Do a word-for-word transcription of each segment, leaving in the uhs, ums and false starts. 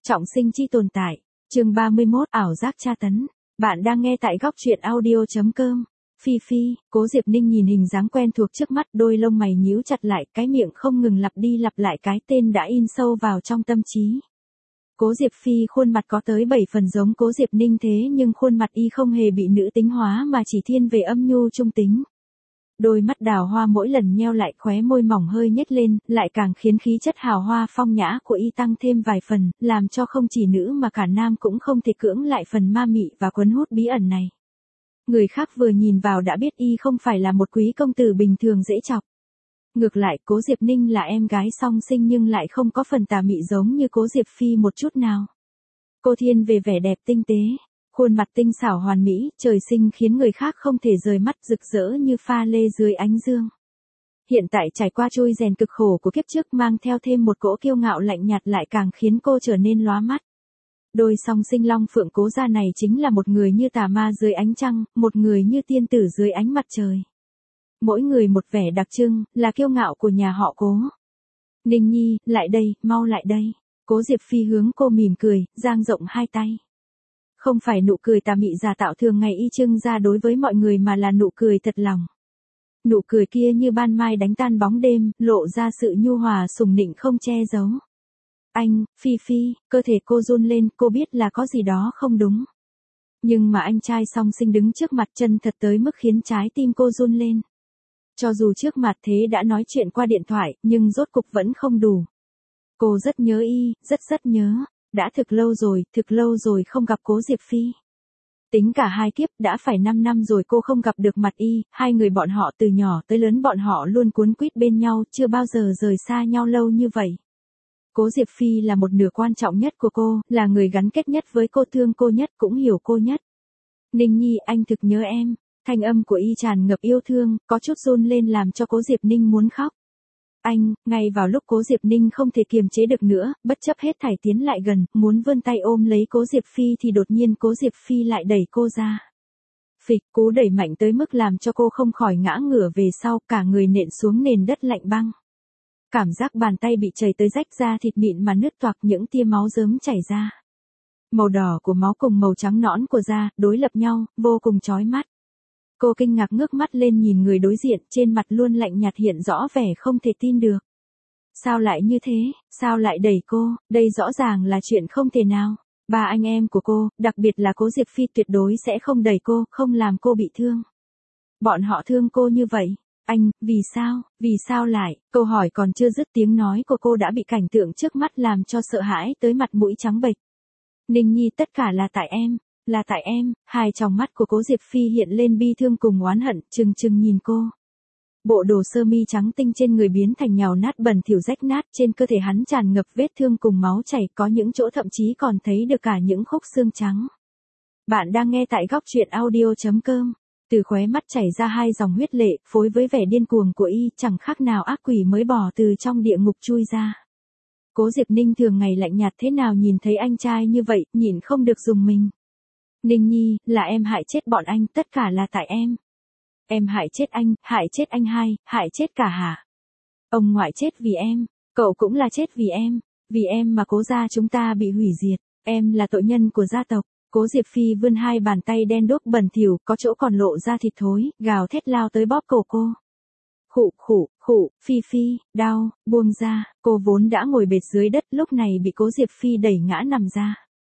Trọng sinh chi tồn tại. Chương ba mươi mốt, ảo giác tra tấn. Bạn đang nghe tại góc truyện audio chấm com. Phi Phi, Cố Diệp Ninh nhìn hình dáng quen thuộc trước mắt, đôi lông mày nhíu chặt lại, cái miệng không ngừng lặp đi lặp lại cái tên đã in sâu vào trong tâm trí. Cố Diệp Phi khuôn mặt có tới bảy phần giống Cố Diệp Ninh, thế nhưng khuôn mặt y không hề bị nữ tính hóa mà chỉ thiên về âm nhu trung tính. Đôi mắt đào hoa mỗi lần nheo lại, khóe môi mỏng hơi nhếch lên, lại càng khiến khí chất hào hoa phong nhã của y tăng thêm vài phần, làm cho không chỉ nữ mà cả nam cũng không thể cưỡng lại phần ma mị và cuốn hút bí ẩn này. Người khác vừa nhìn vào đã biết y không phải là một quý công tử bình thường dễ chọc. Ngược lại, Cố Diệp Ninh là em gái song sinh nhưng lại không có phần tà mị giống như Cố Diệp Phi một chút nào. Cô thiên về vẻ đẹp tinh tế. Khuôn mặt tinh xảo hoàn mỹ, trời sinh khiến người khác không thể rời mắt, rực rỡ như pha lê dưới ánh dương. Hiện tại trải qua trôi rèn cực khổ của kiếp trước, mang theo thêm một cỗ kiêu ngạo lạnh nhạt lại càng khiến cô trở nên lóa mắt. Đôi song sinh long phượng Cố gia này chính là một người như tà ma dưới ánh trăng, một người như tiên tử dưới ánh mặt trời. Mỗi người một vẻ đặc trưng, là kiêu ngạo của nhà họ Cố. Ninh Nhi, lại đây, mau lại đây. Cố Diệp Phi hướng cô mỉm cười, dang rộng hai tay. Không phải nụ cười tà mị giả tạo thường ngày y trưng ra đối với mọi người mà là nụ cười thật lòng. Nụ cười kia như ban mai đánh tan bóng đêm, lộ ra sự nhu hòa sủng nịnh không che giấu. Anh, Phi Phi, cơ thể cô run lên, cô biết là có gì đó không đúng. Nhưng mà anh trai song sinh đứng trước mặt chân thật tới mức khiến trái tim cô run lên. Cho dù trước mặt thế đã nói chuyện qua điện thoại, nhưng rốt cục vẫn không đủ. Cô rất nhớ y, rất rất nhớ. Đã thực lâu rồi, thực lâu rồi không gặp Cố Diệp Phi. Tính cả hai kiếp, đã phải năm năm rồi cô không gặp được mặt y, hai người bọn họ từ nhỏ tới lớn bọn họ luôn cuốn quýt bên nhau, chưa bao giờ rời xa nhau lâu như vậy. Cố Diệp Phi là một nửa quan trọng nhất của cô, là người gắn kết nhất với cô, thương cô nhất, cũng hiểu cô nhất. Ninh Nhi, anh thực nhớ em. Thanh âm của y tràn ngập yêu thương, có chút run lên làm cho Cố Diệp Ninh muốn khóc. Anh, ngay vào lúc Cố Diệp Ninh không thể kiềm chế được nữa, bất chấp hết thảy tiến lại gần, muốn vươn tay ôm lấy Cố Diệp Phi thì đột nhiên Cố Diệp Phi lại đẩy cô ra. Phịch, cú đẩy mạnh tới mức làm cho cô không khỏi ngã ngửa về sau, cả người nện xuống nền đất lạnh băng. Cảm giác bàn tay bị chảy tới rách da thịt mịn mà nứt toạc, những tia máu rớm chảy ra. Màu đỏ của máu cùng màu trắng nõn của da, đối lập nhau, vô cùng chói mắt. Cô kinh ngạc ngước mắt lên nhìn người đối diện, trên mặt luôn lạnh nhạt hiện rõ vẻ không thể tin được. Sao lại như thế, sao lại đẩy cô, đây rõ ràng là chuyện không thể nào. Ba anh em của cô, đặc biệt là Cố Diệp Phi tuyệt đối sẽ không đẩy cô, không làm cô bị thương. Bọn họ thương cô như vậy. Anh, vì sao, vì sao lại, câu hỏi còn chưa dứt tiếng nói của cô đã bị cảnh tượng trước mắt làm cho sợ hãi tới mặt mũi trắng bệch. Ninh Nhi, tất cả là tại em. Là tại em, hai tròng mắt của Cố Diệp Phi hiện lên bi thương cùng oán hận, trừng trừng nhìn cô. Bộ đồ sơ mi trắng tinh trên người biến thành nhào nát bẩn thỉu rách nát, trên cơ thể hắn tràn ngập vết thương cùng máu chảy, có những chỗ thậm chí còn thấy được cả những khúc xương trắng. Bạn đang nghe tại góc truyện audio chấm com. Từ khóe mắt chảy ra hai dòng huyết lệ, phối với vẻ điên cuồng của y, chẳng khác nào ác quỷ mới bỏ từ trong địa ngục chui ra. Cố Diệp Ninh thường ngày lạnh nhạt thế nào nhìn thấy anh trai như vậy, nhịn không được dùng mình. Ninh Nhi, là em hại chết bọn anh, tất cả là tại em. Em hại chết anh, hại chết anh hai, hại chết cả hả? Ông ngoại chết vì em, cậu cũng là chết vì em, vì em mà Cố gia chúng ta bị hủy diệt, em là tội nhân của gia tộc. Cố Diệp Phi vươn hai bàn tay đen đúc bẩn thỉu, có chỗ còn lộ ra thịt thối, gào thét lao tới bóp cổ cô. Khụ khụ, khụ, Phi Phi, đau, buông ra, cô vốn đã ngồi bệt dưới đất lúc này bị Cố Diệp Phi đẩy ngã nằm ra.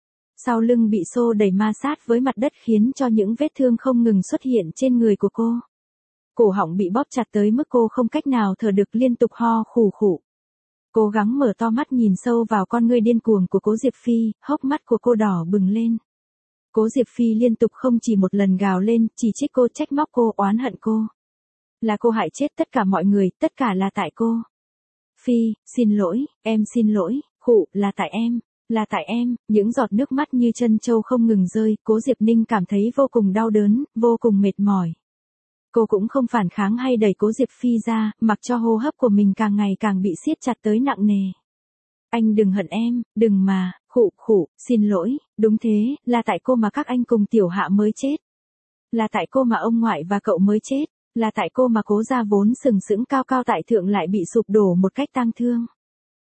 Sau lưng bị xô đẩy ma sát với mặt đất khiến cho những vết thương không ngừng xuất hiện trên người của cô. Cổ họng bị bóp chặt tới mức cô không cách nào thở được, liên tục ho khủ khủ. Cố gắng mở to mắt nhìn sâu vào con ngươi điên cuồng của Cố Diệp Phi, hốc mắt của cô đỏ bừng lên. Cố Diệp Phi liên tục không chỉ một lần gào lên, chỉ trích cô, trách móc cô, oán hận cô. Là cô hại chết tất cả mọi người, tất cả là tại cô. Phi, xin lỗi, em xin lỗi, khụ, là tại em. Là tại em, những giọt nước mắt như chân trâu không ngừng rơi, Cố Diệp Ninh cảm thấy vô cùng đau đớn, vô cùng mệt mỏi. Cô cũng không phản kháng hay đẩy Cố Diệp Phi ra, mặc cho hô hấp của mình càng ngày càng bị siết chặt tới nặng nề. Anh đừng hận em, đừng mà, khụ khụ, xin lỗi, đúng thế, là tại cô mà các anh cùng Tiểu Hạ mới chết. Là tại cô mà ông ngoại và cậu mới chết, là tại cô mà Cố gia vốn sừng sững cao cao tại thượng lại bị sụp đổ một cách tang thương.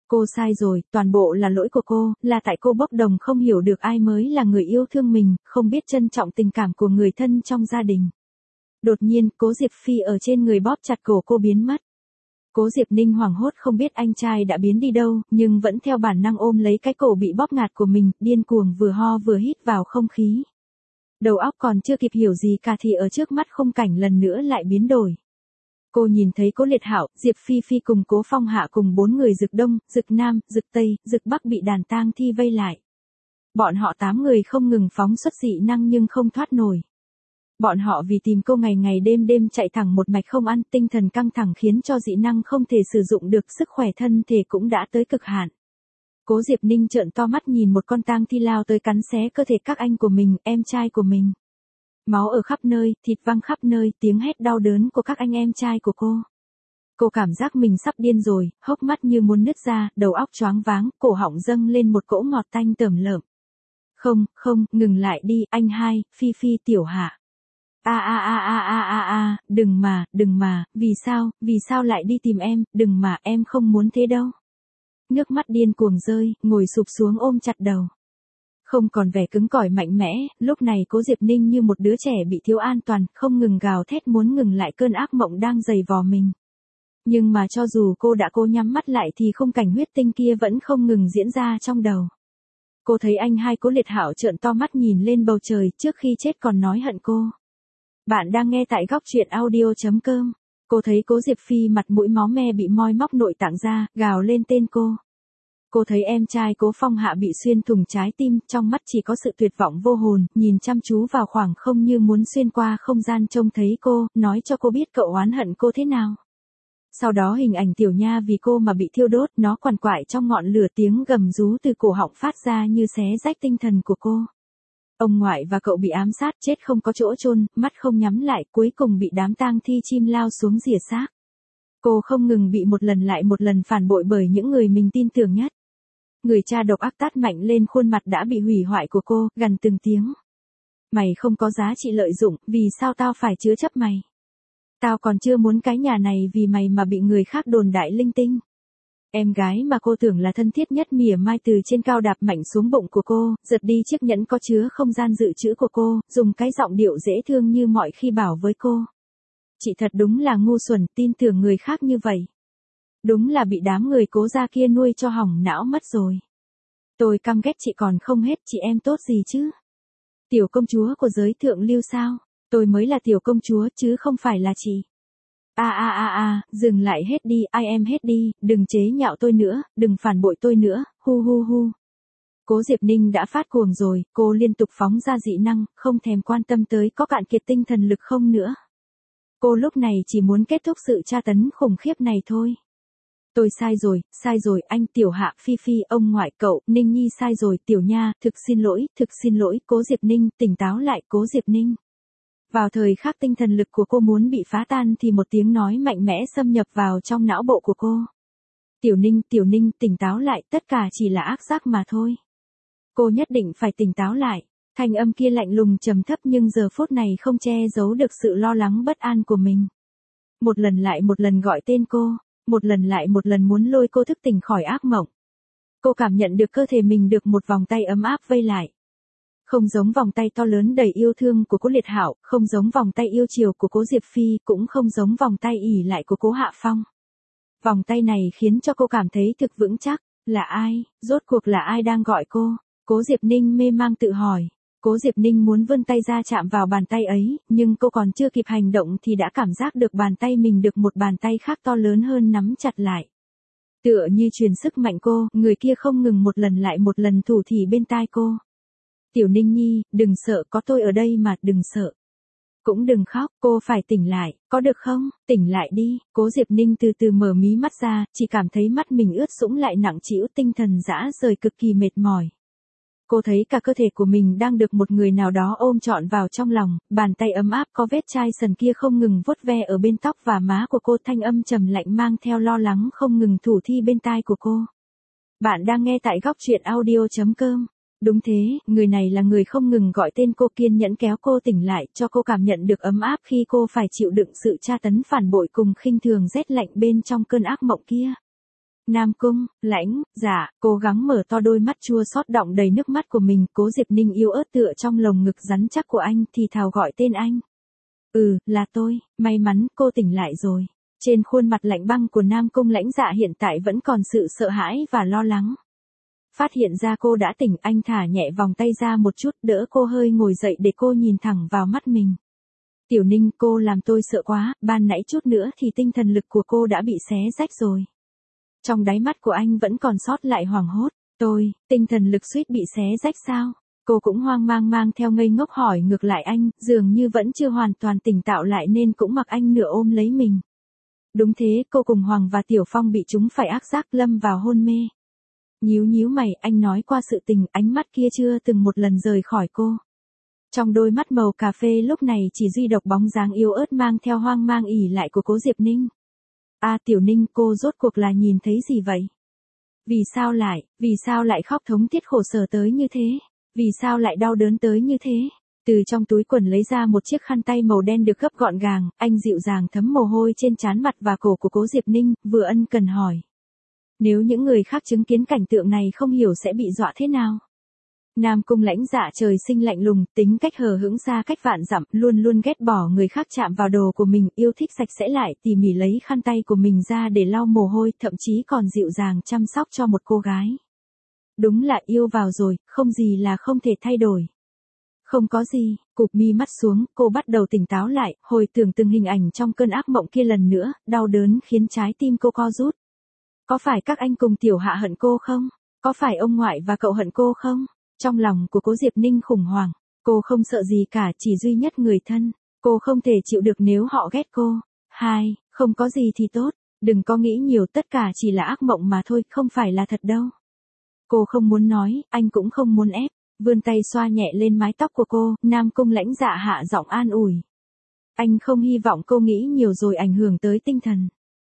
Cô sai rồi, toàn bộ là lỗi của cô, là tại cô bốc đồng không hiểu được ai mới là người yêu thương mình, không biết trân trọng tình cảm của người thân trong gia đình. Đột nhiên, Cố Diệp Phi ở trên người bóp chặt cổ cô biến mất. Cố Diệp Ninh hoảng hốt không biết anh trai đã biến đi đâu, nhưng vẫn theo bản năng ôm lấy cái cổ bị bóp ngạt của mình, điên cuồng vừa ho vừa hít vào không khí. Đầu óc còn chưa kịp hiểu gì cả thì ở trước mắt khung cảnh lần nữa lại biến đổi. Cô nhìn thấy Cố Liệt Hạo, Diệp Phi Phi cùng Cố Phong Hạ cùng bốn người Dực Đông, Dực Nam, Dực Tây, Dực Bắc bị đàn tang thi vây lại. Bọn họ tám người không ngừng phóng xuất dị năng nhưng không thoát nổi. Bọn họ vì tìm cô ngày ngày đêm đêm chạy thẳng một mạch không ăn, tinh thần căng thẳng khiến cho dị năng không thể sử dụng được, sức khỏe thân thể cũng đã tới cực hạn. Cố Diệp Ninh trợn to mắt nhìn một con tang thi lao tới cắn xé cơ thể các anh của mình, em trai của mình. Máu ở khắp nơi, thịt văng khắp nơi, tiếng hét đau đớn của các anh em trai của cô. Cô cảm giác mình sắp điên rồi, hốc mắt như muốn nứt ra, đầu óc choáng váng, cổ họng dâng lên một cỗ ngọt tanh tởm lợm. Không, không, ngừng lại đi, anh hai, Phi Phi Tiểu Hạ. A a a a a a a, đừng mà, đừng mà, vì sao, vì sao lại đi tìm em, đừng mà, em không muốn thế đâu. Nước mắt điên cuồng rơi, ngồi sụp xuống ôm chặt đầu. Không còn vẻ cứng cỏi mạnh mẽ, lúc này Cố Diệp Ninh như một đứa trẻ bị thiếu an toàn, không ngừng gào thét muốn ngừng lại cơn ác mộng đang giày vò mình. Nhưng mà cho dù cô đã cố nhắm mắt lại thì khung cảnh huyết tinh kia vẫn không ngừng diễn ra trong đầu. Cô thấy anh hai Cố Liệt Hạo trợn to mắt nhìn lên bầu trời, trước khi chết còn nói hận cô. Bạn đang nghe tại góc truyện audio chấm com. Cô thấy Cố Diệp Phi mặt mũi máu me bị moi móc nội tạng ra, gào lên tên cô. Cô thấy em trai Cố Phong Hạ bị xuyên thủng trái tim, trong mắt chỉ có sự tuyệt vọng vô hồn, nhìn chăm chú vào khoảng không như muốn xuyên qua không gian trông thấy cô, nói cho cô biết cậu oán hận cô thế nào. Sau đó hình ảnh Tiểu Nha vì cô mà bị thiêu đốt, nó quằn quại trong ngọn lửa, tiếng gầm rú từ cổ họng phát ra như xé rách tinh thần của cô. Ông ngoại và cậu bị ám sát, chết không có chỗ chôn, mắt không nhắm lại, cuối cùng bị đám tang thi chim lao xuống rỉa xác. Cô không ngừng bị một lần lại một lần phản bội bởi những người mình tin tưởng nhất. Người cha độc ác tát mạnh lên khuôn mặt đã bị hủy hoại của cô, gằn từng tiếng. Mày không có giá trị lợi dụng, vì sao tao phải chứa chấp mày? Tao còn chưa muốn cái nhà này vì mày mà bị người khác đồn đại linh tinh. Em gái mà cô tưởng là thân thiết nhất mỉa mai từ trên cao đạp mạnh xuống bụng của cô, giật đi chiếc nhẫn có chứa không gian dự trữ của cô, dùng cái giọng điệu dễ thương như mọi khi bảo với cô. Chị thật đúng là ngu xuẩn, tin tưởng người khác như vậy. Đúng là bị đám người Cố gia kia nuôi cho hỏng não mất rồi. Tôi căm ghét chị còn không hết, chị em tốt gì chứ? Tiểu công chúa của giới thượng lưu sao? Tôi mới là tiểu công chúa chứ không phải là chị. A a a a, dừng lại hết đi, ai em hết đi, đừng chế nhạo tôi nữa, đừng phản bội tôi nữa, hu hu hu. Cố Diệp Ninh đã phát cuồng rồi, cô liên tục phóng ra dị năng, không thèm quan tâm tới có cạn kiệt tinh thần lực không nữa. Cô lúc này chỉ muốn kết thúc sự tra tấn khủng khiếp này thôi. Tôi sai rồi, sai rồi, anh Tiểu Hạ, Phi Phi, ông ngoại cậu, Ninh Nhi sai rồi, Tiểu Nha, thực xin lỗi, thực xin lỗi, Cố Diệp Ninh, tỉnh táo lại, Cố Diệp Ninh. Vào thời khắc tinh thần lực của cô muốn bị phá tan thì một tiếng nói mạnh mẽ xâm nhập vào trong não bộ của cô. Tiểu Ninh, Tiểu Ninh, tỉnh táo lại, tất cả chỉ là ác giác mà thôi. Cô nhất định phải tỉnh táo lại. Thanh âm kia lạnh lùng trầm thấp nhưng giờ phút này không che giấu được sự lo lắng bất an của mình. Một lần lại một lần gọi tên cô, một lần lại một lần muốn lôi cô thức tỉnh khỏi ác mộng. Cô cảm nhận được cơ thể mình được một vòng tay ấm áp vây lại. Không giống vòng tay to lớn đầy yêu thương của Cố Liệt Hạo, không giống vòng tay yêu chiều của Cố Diệp Phi, cũng không giống vòng tay ỉ lại của Cố Hạ Phong. Vòng tay này khiến cho cô cảm thấy thực vững chắc. Là ai, rốt cuộc là ai đang gọi cô? Cố Diệp Ninh mê mang tự hỏi. Cố Diệp Ninh muốn vươn tay ra chạm vào bàn tay ấy, nhưng cô còn chưa kịp hành động thì đã cảm giác được bàn tay mình được một bàn tay khác to lớn hơn nắm chặt lại. Tựa như truyền sức mạnh cô, người kia không ngừng một lần lại một lần thủ thỉ bên tai cô. Tiểu Ninh Nhi, đừng sợ, có tôi ở đây mà, đừng sợ. Cũng đừng khóc, cô phải tỉnh lại, có được không? Tỉnh lại đi. Cố Diệp Ninh từ từ mở mí mắt ra, chỉ cảm thấy mắt mình ướt sũng lại nặng trĩu, tinh thần rã rời cực kỳ mệt mỏi. Cô thấy cả cơ thể của mình đang được một người nào đó ôm trọn vào trong lòng, bàn tay ấm áp có vết chai sần kia không ngừng vuốt ve ở bên tóc và má của cô, thanh âm trầm lạnh mang theo lo lắng không ngừng thủ thi bên tai của cô. Bạn đang nghe tại góc truyện audio chấm com. Đúng thế, người này là người không ngừng gọi tên cô, kiên nhẫn kéo cô tỉnh lại, cho cô cảm nhận được ấm áp khi cô phải chịu đựng sự tra tấn phản bội cùng khinh thường rét lạnh bên trong cơn ác mộng kia. Nam Cung, Lãnh, Dạ, cố gắng mở to đôi mắt chua xót đọng đầy nước mắt của mình, Cố Diệp Ninh yếu ớt tựa trong lồng ngực rắn chắc của anh, thì thào gọi tên anh. Ừ, là tôi, may mắn, cô tỉnh lại rồi. Trên khuôn mặt lạnh băng của Nam Cung Lãnh Dạ hiện tại vẫn còn sự sợ hãi và lo lắng. Phát hiện ra cô đã tỉnh, anh thả nhẹ vòng tay ra một chút, đỡ cô hơi ngồi dậy để cô nhìn thẳng vào mắt mình. Tiểu Ninh, cô làm tôi sợ quá, ban nãy chút nữa thì tinh thần lực của cô đã bị xé rách rồi. Trong đáy mắt của anh vẫn còn sót lại hoảng hốt. Tôi, tinh thần lực suýt bị xé rách sao? Cô cũng hoang mang mang theo ngây ngốc hỏi ngược lại anh, dường như vẫn chưa hoàn toàn tỉnh táo lại nên cũng mặc anh nửa ôm lấy mình. Đúng thế, cô cùng Hoàng và Tiểu Phong bị chúng phải ác giác lâm vào hôn mê. Nhíu nhíu mày, anh nói qua sự tình, ánh mắt kia chưa từng một lần rời khỏi cô. Trong đôi mắt màu cà phê lúc này chỉ duy độc bóng dáng yếu ớt mang theo hoang mang ỉ lại của Cố Diệp Ninh. À Tiểu Ninh, cô rốt cuộc là nhìn thấy gì vậy? Vì sao lại, vì sao lại khóc thống thiết khổ sở tới như thế? Vì sao lại đau đớn tới như thế? Từ trong túi quần lấy ra một chiếc khăn tay màu đen được gấp gọn gàng, anh dịu dàng thấm mồ hôi trên trán mặt và cổ của Cố Diệp Ninh, vừa ân cần hỏi. Nếu những người khác chứng kiến cảnh tượng này không hiểu sẽ bị dọa thế nào? Nam Cung Lãnh Dạ trời sinh lạnh lùng, tính cách hờ hững xa cách vạn dặm, luôn luôn ghét bỏ người khác chạm vào đồ của mình, yêu thích sạch sẽ lại, tỉ mỉ lấy khăn tay của mình ra để lau mồ hôi, thậm chí còn dịu dàng chăm sóc cho một cô gái. Đúng là yêu vào rồi, không gì là không thể thay đổi. Không có gì, cụp mi mắt xuống, cô bắt đầu tỉnh táo lại, hồi tưởng từng hình ảnh trong cơn ác mộng kia lần nữa, đau đớn khiến trái tim cô co rút. Có phải các anh cùng Tiểu Hạ hận cô không? Có phải ông ngoại và cậu hận cô không? Trong lòng của Cố Diệp Ninh khủng hoảng, cô không sợ gì cả, chỉ duy nhất người thân, cô không thể chịu được nếu họ ghét cô. Hai, không có gì thì tốt, đừng có nghĩ nhiều, tất cả chỉ là ác mộng mà thôi, không phải là thật đâu. Cô không muốn nói, anh cũng không muốn ép, vươn tay xoa nhẹ lên mái tóc của cô, Nam Cung Lãnh Dạ hạ giọng an ủi. Anh không hy vọng cô nghĩ nhiều rồi ảnh hưởng tới tinh thần.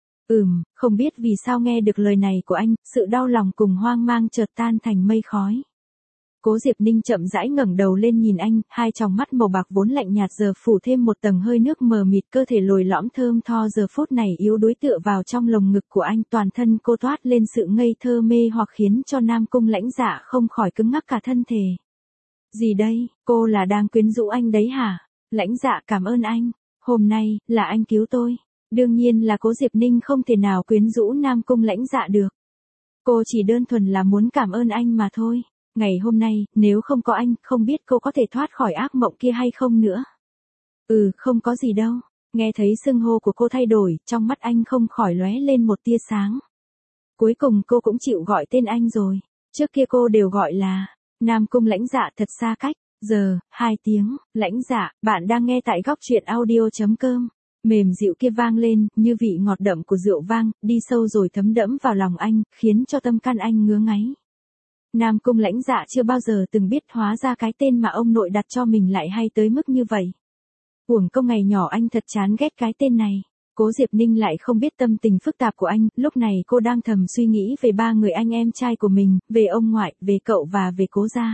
Ừm, không biết vì sao nghe được lời này của anh, sự đau lòng cùng hoang mang chợt tan thành mây khói. Cố Diệp Ninh chậm rãi ngẩng đầu lên nhìn anh, hai tròng mắt màu bạc vốn lạnh nhạt giờ phủ thêm một tầng hơi nước mờ mịt, cơ thể lồi lõm thơm tho giờ phút này yếu đuối tựa vào trong lồng ngực của anh, toàn thân cô toát lên sự ngây thơ mê hoặc khiến cho Nam Cung Lãnh Dạ không khỏi cứng ngắc cả thân thể. Gì đây, cô là đang quyến rũ anh đấy hả? Lãnh Dạ cảm ơn anh, hôm nay, là anh cứu tôi. Đương nhiên là Cố Diệp Ninh không thể nào quyến rũ Nam Cung Lãnh Dạ được. Cô chỉ đơn thuần là muốn cảm ơn anh mà thôi. Ngày hôm nay, nếu không có anh, không biết cô có thể thoát khỏi ác mộng kia hay không nữa. Ừ, không có gì đâu. Nghe thấy xưng hô của cô thay đổi, trong mắt anh không khỏi lóe lên một tia sáng. Cuối cùng cô cũng chịu gọi tên anh rồi. Trước kia cô đều gọi là Nam Cung Lãnh Dạ, thật xa cách. Giờ, hai tiếng, Lãnh Dạ, bạn đang nghe tại góc truyện audio chấm com. Mềm dịu kia vang lên, như vị ngọt đậm của rượu vang, đi sâu rồi thấm đẫm vào lòng anh, khiến cho tâm can anh ngứa ngáy. Nam Cung Lãnh Dạ chưa bao giờ từng biết hóa ra cái tên mà ông nội đặt cho mình lại hay tới mức như vậy. Uổng công ngày nhỏ anh thật chán ghét cái tên này. Cố Diệp Ninh lại không biết tâm tình phức tạp của anh, lúc này cô đang thầm suy nghĩ về ba người anh em trai của mình, về ông ngoại, về cậu và về Cố gia.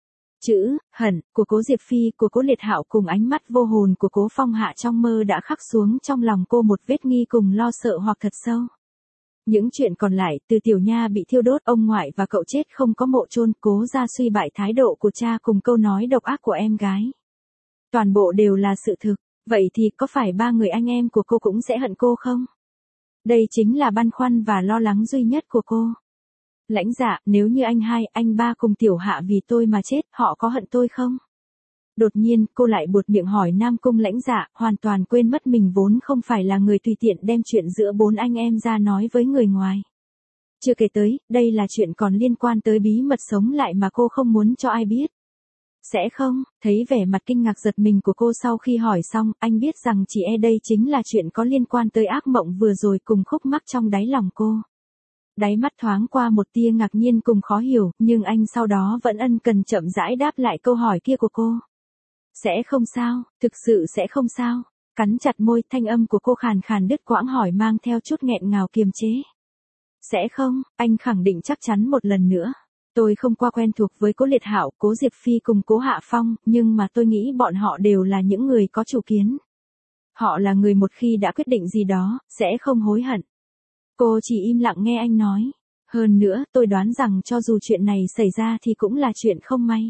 Chữ hận của Cố Diệp Phi, của Cố Liệt Hạo cùng ánh mắt vô hồn của Cố Phong Hạ trong mơ đã khắc xuống trong lòng cô một vết nghi cùng lo sợ hoặc thật sâu. Những chuyện còn lại, từ Tiểu Nha bị thiêu đốt, ông ngoại và cậu chết không có mộ chôn, Cố gia suy bại thái độ của cha cùng câu nói độc ác của em gái. Toàn bộ đều là sự thực, vậy thì có phải ba người anh em của cô cũng sẽ hận cô không? Đây chính là băn khoăn và lo lắng duy nhất của cô. Lãnh Dạ, nếu như anh hai, anh ba cùng Tiểu Hạ vì tôi mà chết, họ có hận tôi không? Đột nhiên, cô lại buột miệng hỏi Nam Cung Lãnh Dạ, hoàn toàn quên mất mình vốn không phải là người tùy tiện đem chuyện giữa bốn anh em ra nói với người ngoài. Chưa kể tới, đây là chuyện còn liên quan tới bí mật sống lại mà cô không muốn cho ai biết. Sẽ không, thấy vẻ mặt kinh ngạc giật mình của cô sau khi hỏi xong, anh biết rằng chỉ e đây chính là chuyện có liên quan tới ác mộng vừa rồi cùng khúc mắc trong đáy lòng cô. Đáy mắt thoáng qua một tia ngạc nhiên cùng khó hiểu, nhưng anh sau đó vẫn ân cần chậm rãi đáp lại câu hỏi kia của cô. Sẽ không sao, thực sự sẽ không sao. Cắn chặt môi, thanh âm của cô khàn khàn đứt quãng hỏi mang theo chút nghẹn ngào kiềm chế. Sẽ không, anh khẳng định chắc chắn một lần nữa. Tôi không qua quen thuộc với Cố Liệt Hạo, Cố Diệp Phi cùng Cố Hạ Phong, nhưng mà tôi nghĩ bọn họ đều là những người có chủ kiến. Họ là người một khi đã quyết định gì đó, sẽ không hối hận. Cô chỉ im lặng nghe anh nói. Hơn nữa, tôi đoán rằng cho dù chuyện này xảy ra thì cũng là chuyện không may.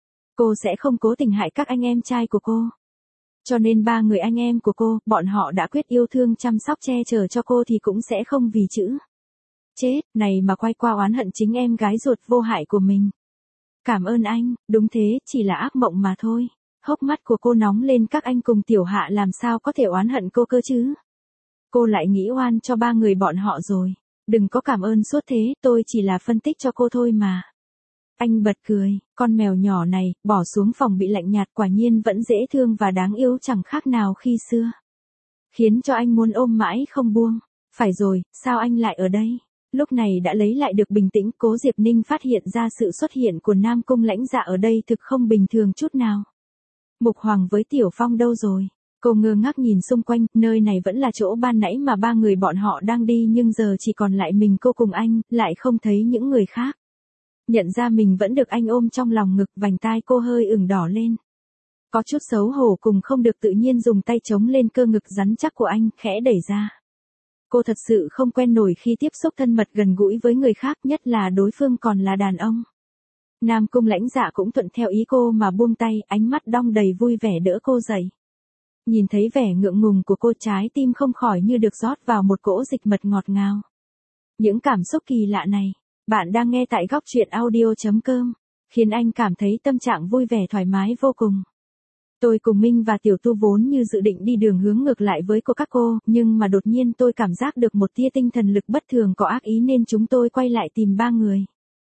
Cô sẽ không cố tình hại các anh em trai của cô. Cho nên ba người anh em của cô, bọn họ đã quyết yêu thương chăm sóc che chở cho cô thì cũng sẽ không vì chữ chết này mà quay qua oán hận chính em gái ruột vô hại của mình. Cảm ơn anh, đúng thế, chỉ là ác mộng mà thôi. Hốc mắt của cô nóng lên, các anh cùng tiểu hạ làm sao có thể oán hận cô cơ chứ? Cô lại nghĩ oan cho ba người bọn họ rồi. Đừng có cảm ơn suốt thế, tôi chỉ là phân tích cho cô thôi mà. Anh bật cười, con mèo nhỏ này, bỏ xuống phòng bị lạnh nhạt quả nhiên vẫn dễ thương và đáng yêu chẳng khác nào khi xưa. Khiến cho anh muốn ôm mãi không buông. Phải rồi, sao anh lại ở đây? Lúc này đã lấy lại được bình tĩnh, Cố Diệp Ninh phát hiện ra sự xuất hiện của Nam Cung Lãnh Dạ ở đây thực không bình thường chút nào. Mục Hoàng với Tiểu Phong đâu rồi? Cô ngơ ngác nhìn xung quanh, nơi này vẫn là chỗ ban nãy mà ba người bọn họ đang đi nhưng giờ chỉ còn lại mình cô cùng anh, lại không thấy những người khác. Nhận ra mình vẫn được anh ôm trong lòng ngực, vành tai cô hơi ửng đỏ lên. Có chút xấu hổ cùng không được tự nhiên dùng tay chống lên cơ ngực rắn chắc của anh, khẽ đẩy ra. Cô thật sự không quen nổi khi tiếp xúc thân mật gần gũi với người khác, nhất là đối phương còn là đàn ông. Nam Cung Lãnh Dạ cũng thuận theo ý cô mà buông tay, ánh mắt đong đầy vui vẻ đỡ cô dậy. Nhìn thấy vẻ ngượng ngùng của cô, trái tim không khỏi như được rót vào một cỗ dịch mật ngọt ngào. Những cảm xúc kỳ lạ này, bạn đang nghe tại góc truyện audio chấm com, khiến anh cảm thấy tâm trạng vui vẻ thoải mái vô cùng. Tôi cùng Minh và Tiểu Tu vốn như dự định đi đường hướng ngược lại với cô các cô, nhưng mà đột nhiên tôi cảm giác được một tia tinh thần lực bất thường có ác ý nên chúng tôi quay lại tìm ba người.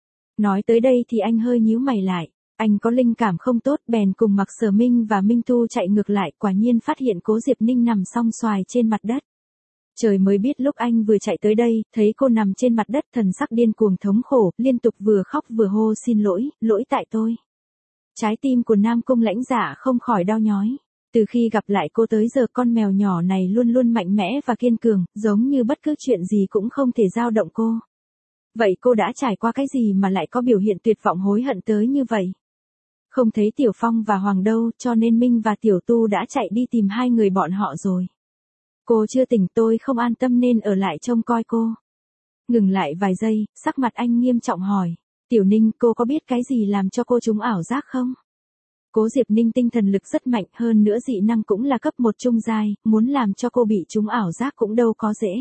Nói tới đây thì anh hơi nhíu mày lại, anh có linh cảm không tốt bèn cùng Mặc Sở Minh và Minh Tu chạy ngược lại, quả nhiên phát hiện Cố Diệp Ninh nằm song xoài trên mặt đất. Trời mới biết lúc anh vừa chạy tới đây, thấy cô nằm trên mặt đất thần sắc điên cuồng thống khổ, liên tục vừa khóc vừa hô xin lỗi, lỗi tại tôi. Trái tim của Nam Cung Lãnh Dạ không khỏi đau nhói. Từ khi gặp lại cô tới giờ con mèo nhỏ này luôn luôn mạnh mẽ và kiên cường, giống như bất cứ chuyện gì cũng không thể dao động cô. Vậy cô đã trải qua cái gì mà lại có biểu hiện tuyệt vọng hối hận tới như vậy? Không thấy Tiểu Phong và Hoàng đâu, cho nên Minh và Tiểu Tu đã chạy đi tìm hai người bọn họ rồi. Cô chưa tỉnh, tôi không an tâm nên ở lại trông coi cô. Ngừng lại vài giây, sắc mặt anh nghiêm trọng hỏi. Tiểu Ninh, cô có biết cái gì làm cho cô trúng ảo giác không? Cố Diệp Ninh tinh thần lực rất mạnh, hơn nữa dị năng cũng là cấp một trung giai, muốn làm cho cô bị trúng ảo giác cũng đâu có dễ.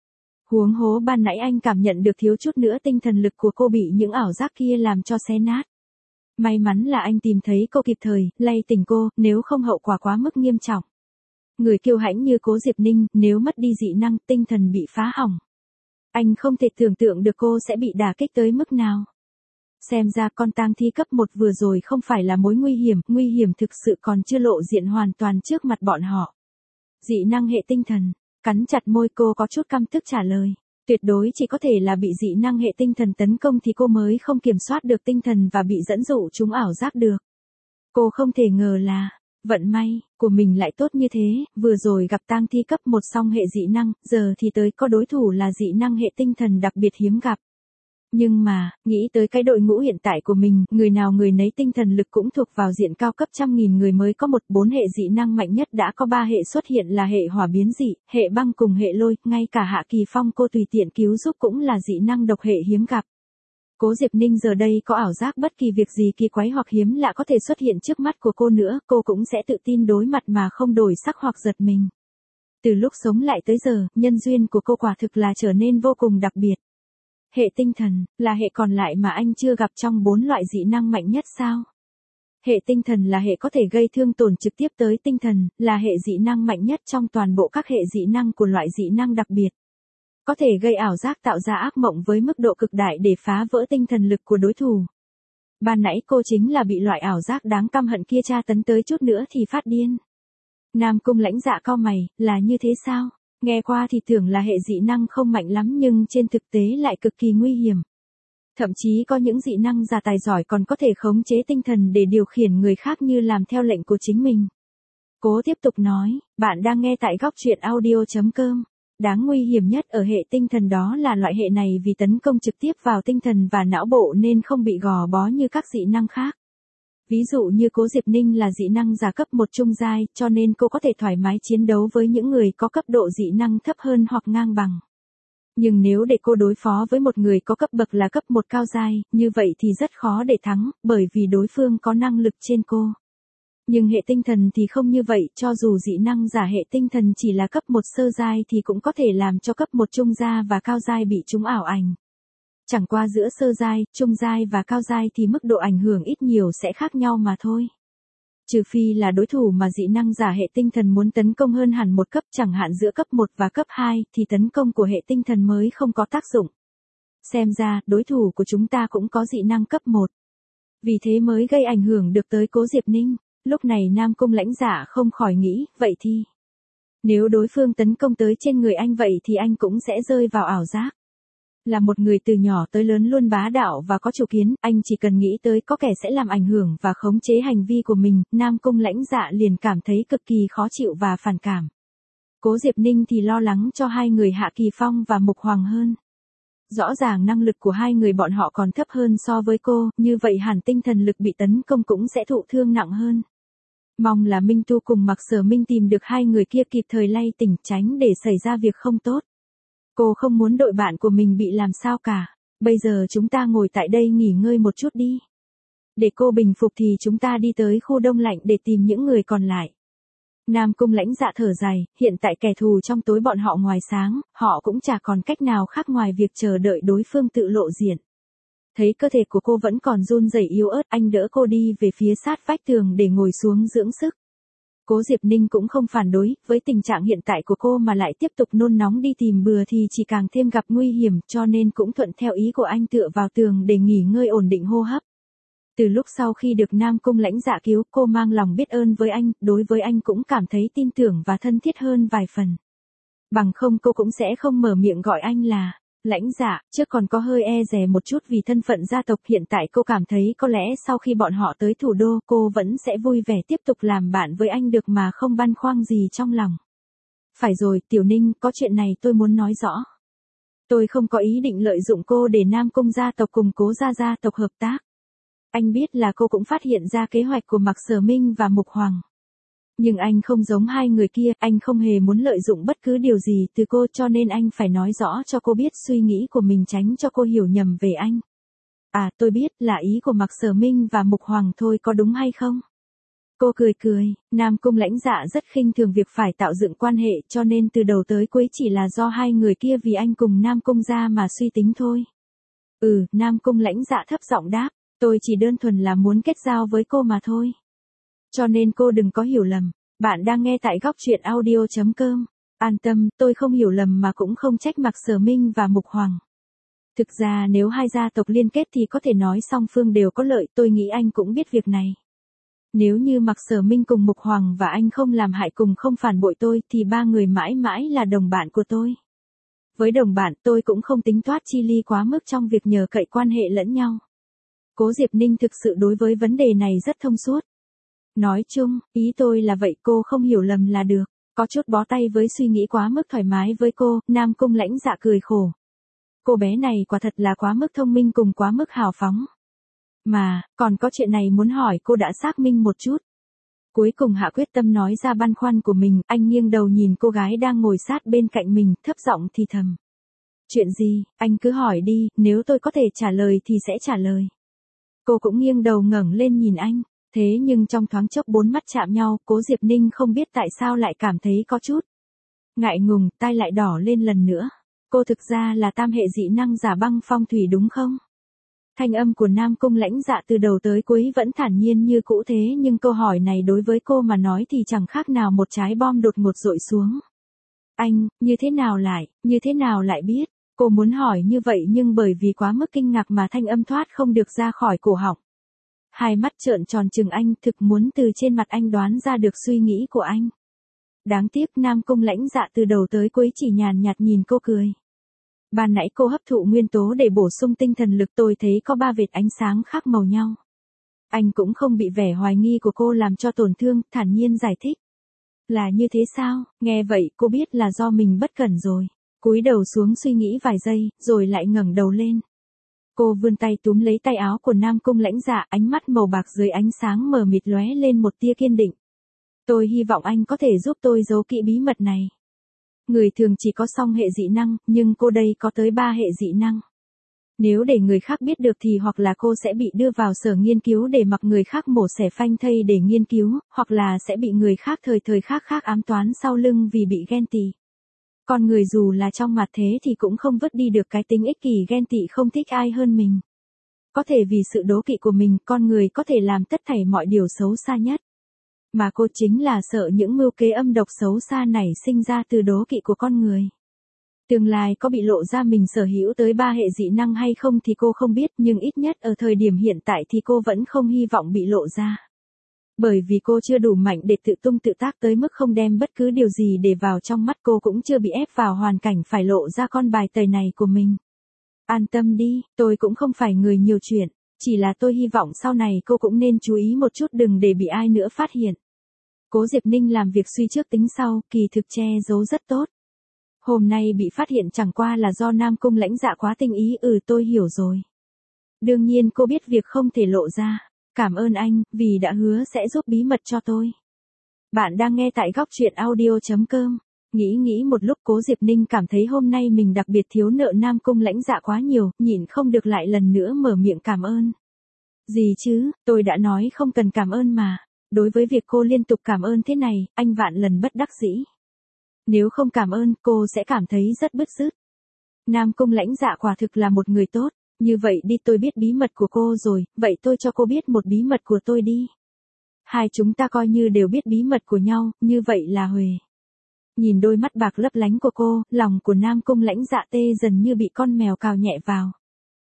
Huống hố ban nãy anh cảm nhận được thiếu chút nữa tinh thần lực của cô bị những ảo giác kia làm cho xé nát. May mắn là anh tìm thấy cô kịp thời, lay tỉnh cô, nếu không hậu quả quá mức nghiêm trọng. Người kiêu hãnh như Cố Diệp Ninh, nếu mất đi dị năng, tinh thần bị phá hỏng. Anh không thể tưởng tượng được cô sẽ bị đả kích tới mức nào. Xem ra con tang thi cấp một vừa rồi không phải là mối nguy hiểm, nguy hiểm thực sự còn chưa lộ diện hoàn toàn trước mặt bọn họ. Dị năng hệ tinh thần, cắn chặt môi cô có chút căm tức trả lời. Tuyệt đối chỉ có thể là bị dị năng hệ tinh thần tấn công thì cô mới không kiểm soát được tinh thần và bị dẫn dụ chúng ảo giác được. Cô không thể ngờ là, vận may của mình lại tốt như thế, vừa rồi gặp tang thi cấp một song hệ dị năng, giờ thì tới có đối thủ là dị năng hệ tinh thần đặc biệt hiếm gặp. Nhưng mà, nghĩ tới cái đội ngũ hiện tại của mình, người nào người nấy tinh thần lực cũng thuộc vào diện cao cấp trăm nghìn người mới có một bốn hệ dị năng mạnh nhất đã có ba hệ xuất hiện là hệ hỏa biến dị, hệ băng cùng hệ lôi, ngay cả Hạ Kỳ Phong cô tùy tiện cứu giúp cũng là dị năng độc hệ hiếm gặp. Cố Diệp Ninh giờ đây có ảo giác bất kỳ việc gì kỳ quái hoặc hiếm lạ có thể xuất hiện trước mắt của cô nữa, cô cũng sẽ tự tin đối mặt mà không đổi sắc hoặc giật mình. Từ lúc sống lại tới giờ, nhân duyên của cô quả thực là trở nên vô cùng đặc biệt. Hệ tinh thần, là hệ còn lại mà anh chưa gặp trong bốn loại dị năng mạnh nhất sao? Hệ tinh thần là hệ có thể gây thương tổn trực tiếp tới tinh thần, là hệ dị năng mạnh nhất trong toàn bộ các hệ dị năng của loại dị năng đặc biệt. Có thể gây ảo giác tạo ra ác mộng với mức độ cực đại để phá vỡ tinh thần lực của đối thủ. Ban nãy cô chính là bị loại ảo giác đáng căm hận kia tra tấn tới chút nữa thì phát điên. Nam Cung Lãnh Dạ cau mày, là như thế sao? Nghe qua thì tưởng là hệ dị năng không mạnh lắm nhưng trên thực tế lại cực kỳ nguy hiểm. Thậm chí có những dị năng giả tài giỏi còn có thể khống chế tinh thần để điều khiển người khác như làm theo lệnh của chính mình. Cố tiếp tục nói, bạn đang nghe tại góc truyện audio chấm com. Đáng nguy hiểm nhất ở hệ tinh thần đó là loại hệ này vì tấn công trực tiếp vào tinh thần và não bộ nên không bị gò bó như các dị năng khác. Ví dụ như Cố Diệp Ninh là dị năng giả cấp một trung giai, cho nên cô có thể thoải mái chiến đấu với những người có cấp độ dị năng thấp hơn hoặc ngang bằng. Nhưng nếu để cô đối phó với một người có cấp bậc là cấp một cao giai, như vậy thì rất khó để thắng, bởi vì đối phương có năng lực trên cô. Nhưng hệ tinh thần thì không như vậy, cho dù dị năng giả hệ tinh thần chỉ là cấp một sơ giai thì cũng có thể làm cho cấp một trung gia và cao giai bị chúng ảo ảnh. Chẳng qua giữa sơ giai, trung giai và cao giai thì mức độ ảnh hưởng ít nhiều sẽ khác nhau mà thôi. Trừ phi là đối thủ mà dị năng giả hệ tinh thần muốn tấn công hơn hẳn một cấp, chẳng hạn giữa cấp một và cấp hai, thì tấn công của hệ tinh thần mới không có tác dụng. Xem ra, đối thủ của chúng ta cũng có dị năng cấp một. Vì thế mới gây ảnh hưởng được tới Cố Diệp Ninh. Lúc này Nam Cung lãnh dạ không khỏi nghĩ, vậy thì, nếu đối phương tấn công tới trên người anh vậy thì anh cũng sẽ rơi vào ảo giác. Là một người từ nhỏ tới lớn luôn bá đạo và có chủ kiến, anh chỉ cần nghĩ tới có kẻ sẽ làm ảnh hưởng và khống chế hành vi của mình, Nam Cung lãnh dạ liền cảm thấy cực kỳ khó chịu và phản cảm. Cố Diệp Ninh thì lo lắng cho hai người Hạ Kỳ Phong và Mục Hoàng hơn. Rõ ràng năng lực của hai người bọn họ còn thấp hơn so với cô, như vậy hẳn tinh thần lực bị tấn công cũng sẽ thụ thương nặng hơn. Mong là Minh Tu cùng Mạc Sở Minh tìm được hai người kia kịp thời lay tỉnh, tránh để xảy ra việc không tốt. Cô không muốn đội bạn của mình bị làm sao cả. Bây giờ chúng ta ngồi tại đây nghỉ ngơi một chút đi. Để cô bình phục thì chúng ta đi tới khu đông lạnh để tìm những người còn lại. Nam Cung lãnh dạ thở dài, hiện tại kẻ thù trong tối bọn họ ngoài sáng, họ cũng chả còn cách nào khác ngoài việc chờ đợi đối phương tự lộ diện. Thấy cơ thể của cô vẫn còn run rẩy yếu ớt, anh đỡ cô đi về phía sát vách tường để ngồi xuống dưỡng sức. Cố Diệp Ninh cũng không phản đối, với tình trạng hiện tại của cô mà lại tiếp tục nôn nóng đi tìm bừa thì chỉ càng thêm gặp nguy hiểm, cho nên cũng thuận theo ý của anh tựa vào tường để nghỉ ngơi ổn định hô hấp. Từ lúc sau khi được Nam Cung lãnh dạ cứu, cô mang lòng biết ơn với anh, đối với anh cũng cảm thấy tin tưởng và thân thiết hơn vài phần. Bằng không cô cũng sẽ không mở miệng gọi anh là lãnh dạ, trước còn có hơi e dè một chút vì thân phận gia tộc, hiện tại cô cảm thấy có lẽ sau khi bọn họ tới thủ đô cô vẫn sẽ vui vẻ tiếp tục làm bạn với anh được mà không băn khoăn gì trong lòng. Phải rồi, Tiểu Ninh, có chuyện này tôi muốn nói rõ. Tôi không có ý định lợi dụng cô để Nam Cung gia tộc cùng Cố gia gia tộc hợp tác. Anh biết là cô cũng phát hiện ra kế hoạch của Mạc Sở Minh và Mục Hoàng. Nhưng anh không giống hai người kia, anh không hề muốn lợi dụng bất cứ điều gì từ cô, cho nên anh phải nói rõ cho cô biết suy nghĩ của mình, tránh cho cô hiểu nhầm về anh. À, tôi biết là ý của Mạc Sở Minh và Mục Hoàng thôi, có đúng hay không? Cô cười cười, Nam Cung lãnh dạ rất khinh thường việc phải tạo dựng quan hệ, cho nên từ đầu tới cuối chỉ là do hai người kia vì anh cùng Nam Cung gia mà suy tính thôi. Ừ, Nam Cung lãnh dạ thấp giọng đáp, tôi chỉ đơn thuần là muốn kết giao với cô mà thôi. Cho nên cô đừng có hiểu lầm. Bạn đang nghe tại góc truyện audio chấm com. An tâm, tôi không hiểu lầm mà cũng không trách Mạc Sở Minh và Mục Hoàng. Thực ra nếu hai gia tộc liên kết thì có thể nói song phương đều có lợi, tôi nghĩ anh cũng biết việc này. Nếu như Mạc Sở Minh cùng Mục Hoàng và anh không làm hại cùng không phản bội tôi thì ba người mãi mãi là đồng bạn của tôi. Với đồng bạn tôi cũng không tính toát chi ly quá mức trong việc nhờ cậy quan hệ lẫn nhau. Cố Diệp Ninh thực sự đối với vấn đề này rất thông suốt. Nói chung, ý tôi là vậy, cô không hiểu lầm là được. Có chút bó tay với suy nghĩ quá mức thoải mái với cô, Nam Cung lãnh dạ cười khổ. Cô bé này quả thật là quá mức thông minh cùng quá mức hào phóng. Mà, còn có chuyện này muốn hỏi cô đã xác minh một chút. Cuối cùng hạ quyết tâm nói ra băn khoăn của mình, anh nghiêng đầu nhìn cô gái đang ngồi sát bên cạnh mình, thấp giọng thì thầm. Chuyện gì, anh cứ hỏi đi, nếu tôi có thể trả lời thì sẽ trả lời. Cô cũng nghiêng đầu ngẩng lên nhìn anh. Thế nhưng trong thoáng chốc bốn mắt chạm nhau, Cố Diệp Ninh không biết tại sao lại cảm thấy có chút ngại ngùng, tai lại đỏ lên lần nữa. Cô thực ra là tam hệ dị năng giả băng phong thủy đúng không? Thanh âm của Nam Cung lãnh dạ từ đầu tới cuối vẫn thản nhiên như cũ, thế nhưng câu hỏi này đối với cô mà nói thì chẳng khác nào một trái bom đột ngột dội xuống. Anh, như thế nào lại, như thế nào lại biết? Cô muốn hỏi như vậy nhưng bởi vì quá mức kinh ngạc mà thanh âm thoát không được ra khỏi cổ họng. Hai mắt trợn tròn trừng anh, thực muốn từ trên mặt anh đoán ra được suy nghĩ của anh. Đáng tiếc Nam Cung lãnh dạ từ đầu tới cuối chỉ nhàn nhạt nhìn cô cười. Ban nãy cô hấp thụ nguyên tố để bổ sung tinh thần lực, tôi thấy có ba vệt ánh sáng khác màu nhau. Anh cũng không bị vẻ hoài nghi của cô làm cho tổn thương, thản nhiên giải thích. Là như thế sao? Nghe vậy cô biết là do mình bất cẩn rồi. Cúi đầu xuống suy nghĩ vài giây, rồi lại ngẩng đầu lên. Cô vươn tay túm lấy tay áo của Nam Cung lãnh dạ, ánh mắt màu bạc dưới ánh sáng mờ mịt lóe lên một tia kiên định. Tôi hy vọng anh có thể giúp tôi giấu kỹ bí mật này. Người thường chỉ có song hệ dị năng, nhưng cô đây có tới ba hệ dị năng. Nếu để người khác biết được thì hoặc là cô sẽ bị đưa vào sở nghiên cứu để mặc người khác mổ xẻ phanh thây để nghiên cứu, hoặc là sẽ bị người khác thời thời khác khác ám toán sau lưng vì bị ghen tị. Con người dù là trong mặt thế thì cũng không vứt đi được cái tính ích kỷ ghen tị không thích ai hơn mình. Có thể vì sự đố kỵ của mình, con người có thể làm tất thảy mọi điều xấu xa nhất. Mà cô chính là sợ những mưu kế âm độc xấu xa nảy sinh ra từ đố kỵ của con người. Tương lai có bị lộ ra mình sở hữu tới ba hệ dị năng hay không thì cô không biết, nhưng ít nhất ở thời điểm hiện tại thì cô vẫn không hy vọng bị lộ ra. Bởi vì cô chưa đủ mạnh để tự tung tự tác tới mức không đem bất cứ điều gì để vào trong mắt, cô cũng chưa bị ép vào hoàn cảnh phải lộ ra con bài tẩy này của mình. An tâm đi, tôi cũng không phải người nhiều chuyện, chỉ là tôi hy vọng sau này cô cũng nên chú ý một chút đừng để bị ai nữa phát hiện. Cố Diệp Ninh làm việc suy trước tính sau, kỳ thực che giấu rất tốt. Hôm nay bị phát hiện chẳng qua là do Nam Cung Lãnh Dạ quá tinh ý, ừ tôi hiểu rồi. Đương nhiên cô biết việc không thể lộ ra. Cảm ơn anh, vì đã hứa sẽ giúp bí mật cho tôi. Bạn đang nghe tại góc truyện audio chấm com. Nghĩ nghĩ một lúc Cố Diệp Ninh cảm thấy hôm nay mình đặc biệt thiếu nợ Nam Cung Lãnh Dạ quá nhiều, nhịn không được lại lần nữa mở miệng cảm ơn. Gì chứ, tôi đã nói không cần cảm ơn mà. Đối với việc cô liên tục cảm ơn thế này, anh vạn lần bất đắc dĩ. Nếu không cảm ơn, cô sẽ cảm thấy rất bứt rứt. Nam Cung Lãnh Dạ quả thực là một người tốt. Như vậy đi, tôi biết bí mật của cô rồi, vậy tôi cho cô biết một bí mật của tôi đi. Hai chúng ta coi như đều biết bí mật của nhau, như vậy là huề. Nhìn đôi mắt bạc lấp lánh của cô, lòng của Nam Cung Lãnh Dạ tê dần như bị con mèo cào nhẹ vào.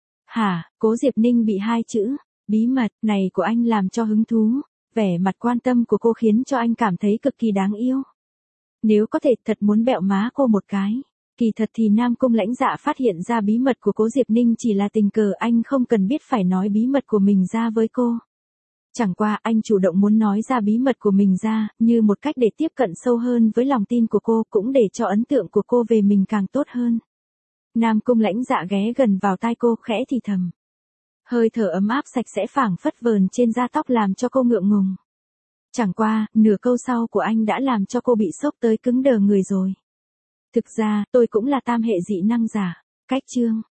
Hả, Cố Diệp Ninh bị hai chữ, bí mật, này của anh làm cho hứng thú, vẻ mặt quan tâm của cô khiến cho anh cảm thấy cực kỳ đáng yêu. Nếu có thể thật muốn bẹo má cô một cái. Kỳ thật thì Nam Cung Lãnh Dạ phát hiện ra bí mật của Cố Diệp Ninh chỉ là tình cờ, anh không cần biết phải nói bí mật của mình ra với cô. Chẳng qua anh chủ động muốn nói ra bí mật của mình ra, như một cách để tiếp cận sâu hơn với lòng tin của cô, cũng để cho ấn tượng của cô về mình càng tốt hơn. Nam Cung Lãnh Dạ ghé gần vào tai cô khẽ thì thầm. Hơi thở ấm áp sạch sẽ phảng phất vờn trên da tóc làm cho cô ngượng ngùng. Chẳng qua, nửa câu sau của anh đã làm cho cô bị sốc tới cứng đờ người rồi. Thực ra, tôi cũng là tam hệ dị năng giả. Cách chương.